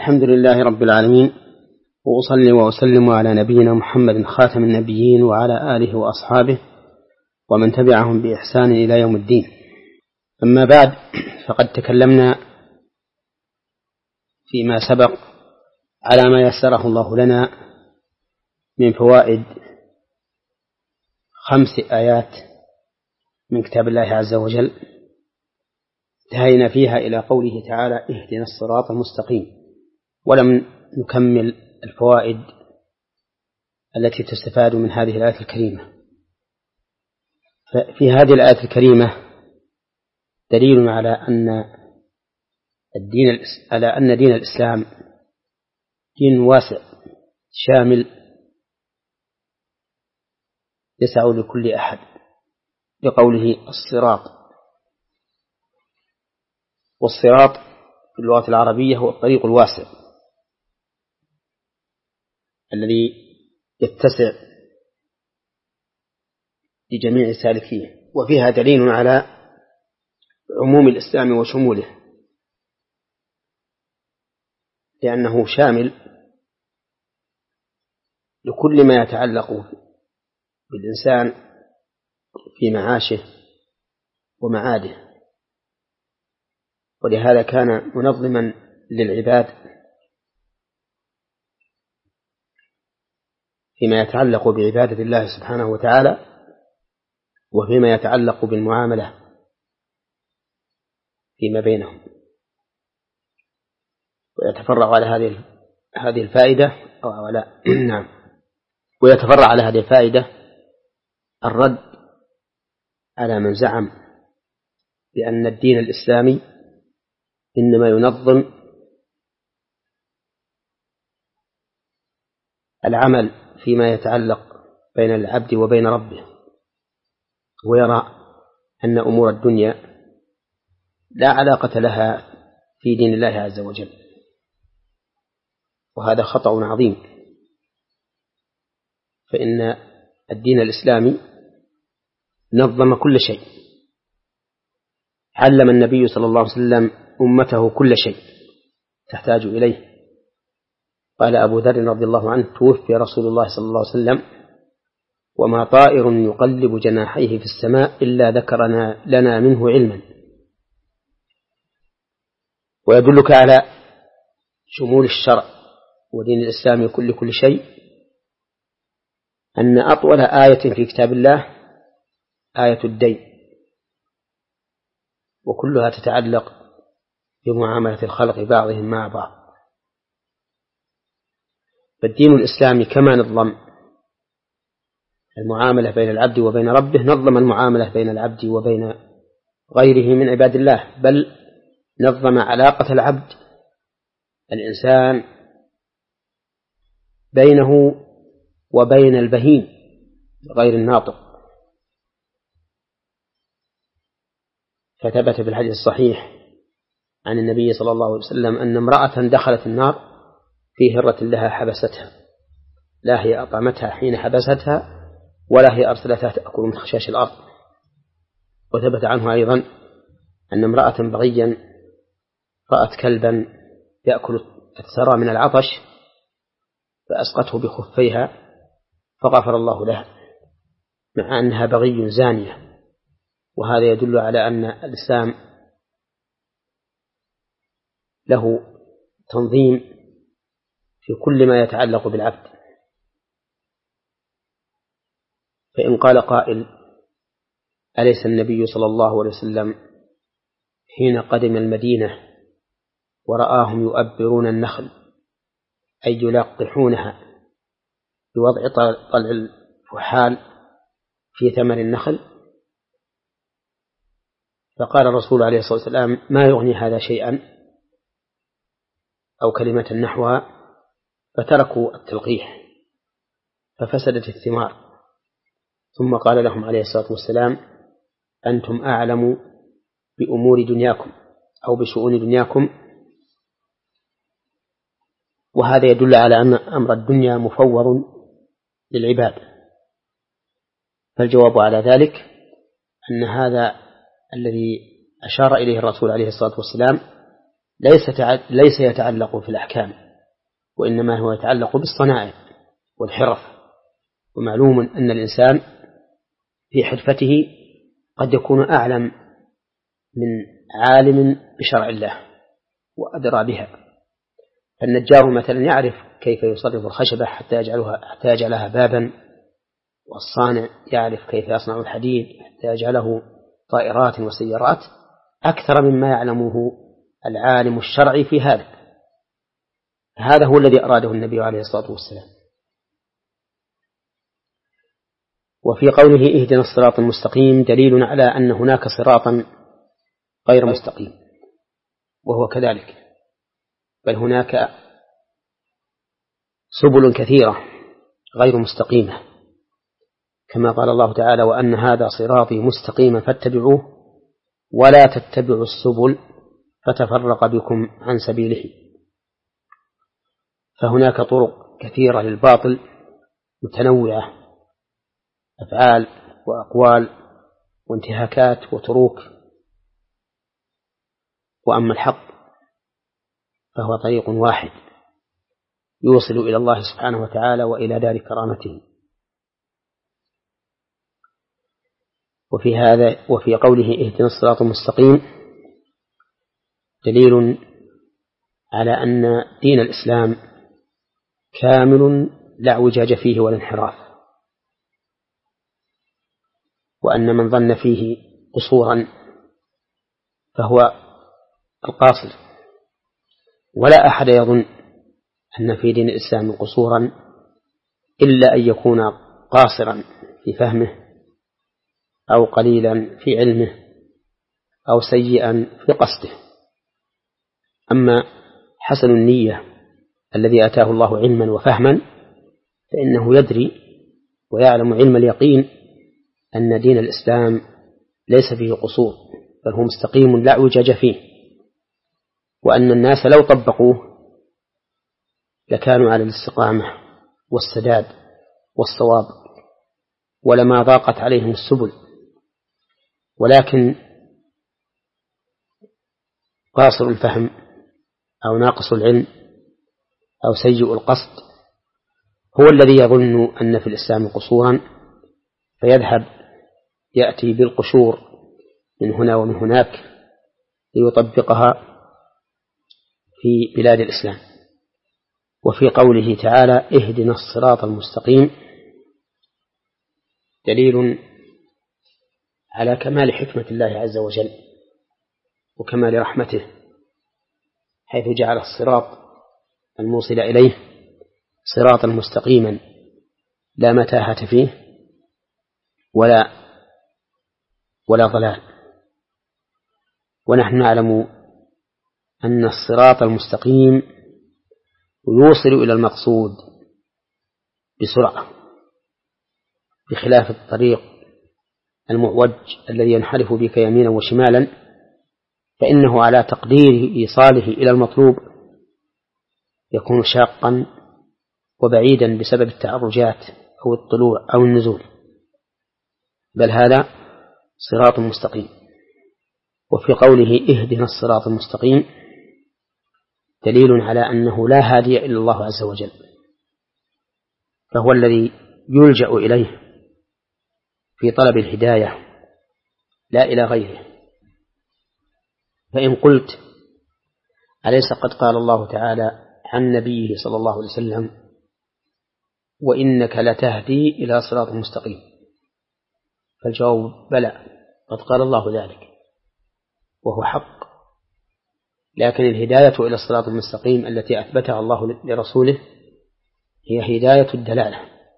الحمد لله رب العالمين، وأصلي وأسلم على نبينا محمد خاتم النبيين وعلى آله وأصحابه ومن تبعهم بإحسان إلى يوم الدين. أما بعد، فقد تكلمنا فيما سبق على ما يسره الله لنا من فوائد 5 آيات من كتاب الله عز وجل، انتهينا فيها إلى قوله تعالى: اهدنا الصراط المستقيم، ولم نكمل الفوائد التي تستفاد من هذه الآية الكريمة. ففي هذه الآية الكريمة دليل على أن دين الإسلام دين واسع شامل يسع لكل أحد، بقوله الصراط. والصراط في اللغة العربية هو الطريق الواسع الذي يتسع لجميع سالكيه، وفيها دليل على عموم الإسلام وشموله، لأنه شامل لكل ما يتعلق بالإنسان في معاشه ومعاده، ولهذا كان منظما للعباد فيما يتعلق بعبادة الله سبحانه وتعالى، وفيما يتعلق بالمعاملة فيما بينهم. ويتفرع على هذه الفائدة نعم، ويتفرع على هذه الفائدة الرد على من زعم بأن الدين الإسلامي إنما ينظم العمل فيما يتعلق بين العبد وبين ربه، ويرى أن أمور الدنيا لا علاقة لها في دين الله عز وجل، وهذا خطأ عظيم. فإن الدين الإسلامي نظم كل شيء، علم النبي صلى الله عليه وسلم أمته كل شيء تحتاج إليه. قال أبو ذر رضي الله عنه: توفي رسول الله صلى الله عليه وسلم وما طائر يقلب جناحيه في السماء إلا ذكرنا لنا منه علما. ويدلك على شمول الشرع ودين الإسلام كل شيء أن أطول آية في كتاب الله آية الدين، وكلها تتعلق بمعاملة الخلق بعضهم مع بعض. فالدين الإسلامي كما نظم المعاملة بين العبد وبين ربه، نظم المعاملة بين العبد وبين غيره من عباد الله، بل نظم علاقة العبد الإنسان بينه وبين البهيم غير الناطق. فثبت في الحديث الصحيح عن النبي صلى الله عليه وسلم أن امرأة دخلت النار في هرة لها حبستها، لا هي أطعمتها حين حبستها ولا هي أرسلتها تأكل من خشاش الأرض. وثبت عنه أيضا أن امرأة بغيا رأت كلبا يأكل الثرى من العطش فأسقته بخفيها فغفر الله لها، مع أنها بغي زانية. وهذا يدل على أن الإسلام له تنظيم في كل ما يتعلق بالعبد. فإن قال قائل: أليس النبي صلى الله عليه وسلم حين قدم المدينة ورآهم يؤبرون النخل أي يلقحونها بوضع طلع الفحال في ثمر النخل، فقال الرسول عليه الصلاة والسلام: ما يغني هذا شيئا، أو كلمة نحوها، فتركوا التلقيح ففسدت الثمار. ثم قال لهم عليه الصلاة والسلام: أنتم أعلم بأمور دنياكم أو بشؤون دنياكم. وهذا يدل على أن أمر الدنيا مفوض للعباد. فالجواب على ذلك أن هذا الذي أشار إليه الرسول عليه الصلاة والسلام ليس يتعلق في الأحكام، وإنما هو يتعلق بالصنائع والحرف. ومعلوم أن الإنسان في حرفته قد يكون أعلم من عالم بشرع الله وأدرى بها. فالنجار مثلا يعرف كيف يصرف الخشبة حتى يجعلها بابا، والصانع يعرف كيف يصنع الحديد حتى يجعله طائرات وسيارات أكثر مما يعلمه العالم الشرعي في هذا. هذا هو الذي أراده النبي عليه الصلاة والسلام. وفي قوله اهدنا الصراط المستقيم دليل على أن هناك صراطا غير مستقيم، وهو كذلك، بل هناك سبل كثيرة غير مستقيمة، كما قال الله تعالى وأن هذا صراطي مستقيما فاتبعوه ولا تتبعوا السبل فتفرق بكم عن سبيله. فهناك طرق كثيرة للباطل متنوعة، أفعال وأقوال وانتهاكات وتروك. وأما الحق فهو طريق واحد يوصل إلى الله سبحانه وتعالى وإلى دار كرامته. وفي قوله اهدنا الصراط المستقيم دليل على أن دين الإسلام كامل لا اعوجاج فيه ولا انحراف، وأن من ظن فيه قصورا فهو القاصر، ولا أحد يظن أن في دين الإسلام قصورا إلا أن يكون قاصرا في فهمه أو قليلا في علمه أو سيئا في قصده. أما حسن النية الذي أتاه الله علما وفهما فإنه يدري ويعلم علم اليقين أن دين الإسلام ليس فيه قصور، بل هو مستقيم لا اعوجاج فيه، وأن الناس لو طبقوه لكانوا على الاستقامة والسداد والصواب ولما ضاقت عليهم السبل. ولكن قاصر الفهم أو ناقص العلم أو سيء القصد هو الذي يظن أن في الإسلام قصورا، فيذهب يأتي بالقشور من هنا ومن هناك ليطبقها في بلاد الإسلام. وفي قوله تعالى اهدنا الصراط المستقيم دليل على كمال حكمة الله عز وجل وكمال رحمته، حيث جعل الصراط الموصل إليه صراطا مستقيما لا متاهة فيه ولا ضلال. ونحن نعلم أن الصراط المستقيم يوصل إلى المقصود بسرعة، بخلاف الطريق المعوج الذي ينحرف بك يمينا وشمالا، فإنه على تقدير إيصاله إلى المطلوب يكون شاقا وبعيدا بسبب التعرجات أو الطلوع أو النزول، بل هذا صراط مستقيم. وفي قوله اهدنا الصراط المستقيم دليل على أنه لا هادي إلا الله عز وجل، فهو الذي يلجأ إليه في طلب الهداية لا إلى غيره. فإن قلت أليس قد قال الله تعالى عن نبيه صلى الله عليه وسلم وإنك لتهدي إلى صراط مستقيم؟ فالجواب بلى، قد قال الله ذلك وهو حق، لكن الهداية إلى الصراط المستقيم التي أثبتها الله لرسوله هي هداية الدلالة،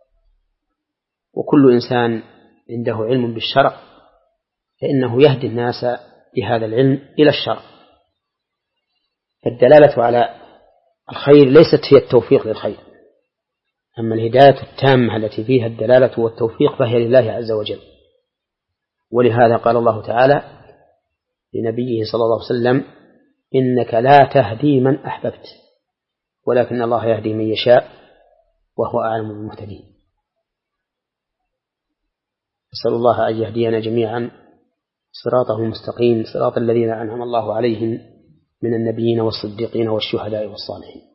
وكل إنسان عنده علم بالشرع فإنه يهدي الناس بهذا العلم إلى الشرع. فالدلالة على الخير ليست هي التوفيق للخير، أما الهداية التامة التي فيها الدلالة والتوفيق فهي لله عز وجل. ولهذا قال الله تعالى لنبيه صلى الله عليه وسلم إنك لا تهدي من أحببت ولكن الله يهدي من يشاء وهو أعلم بالمهتدين. أسأل الله أن يهدينا جميعا صراطه المستقيم، صراط الذين أنعم الله عليهم من النبيين والصديقين والشهداء والصالحين.